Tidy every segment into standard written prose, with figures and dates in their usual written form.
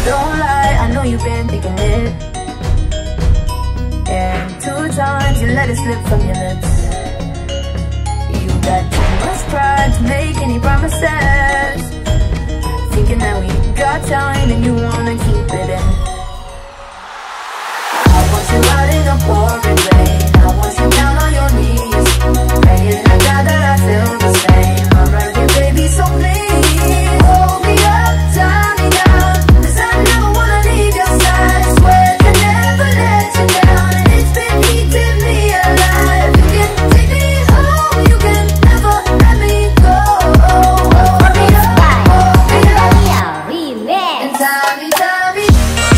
Don't lie, I know you've been thinking it. And 2 times you let it slip from your lips. You got too much pride to make any promises, thinking that we got time and you wanna keep it in. I want you out in the pouring rain, I want you down on your knees, praying to God that I feel the same. I'm right here, baby, so please hold me up, tie me down, 'cause I never wanna leave your side. Swear to never let you down, it's been eating me alive. You can take me home, you can never let me go. Hold me up, and tie me, tie me.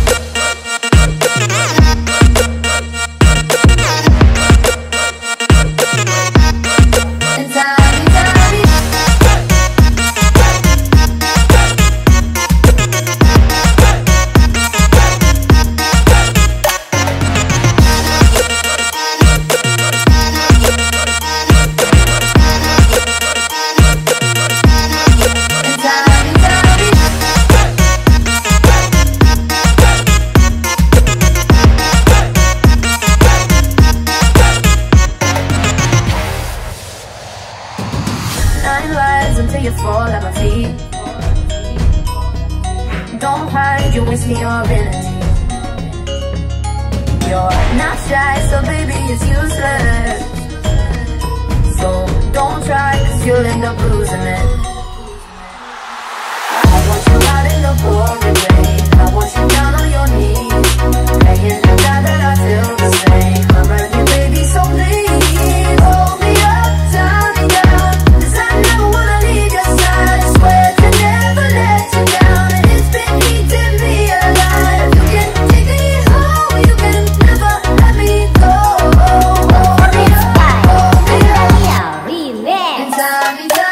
Nine lives until you fall at my feet. Don't hide, you're wasting your energy. You're not shy, so baby, it's useless. So don't try, 'cause you'll end up losing it. I want you out in the pouring rain, I want you down on your knees, praying to God that I feel the same. I'm right here, baby, so please hold me up, tie me down, 'cause I never wanna leave your side. Swear to never let you down, it's been eating me alive. You can take me home, you can never let me go. Hold me up, and tie me down.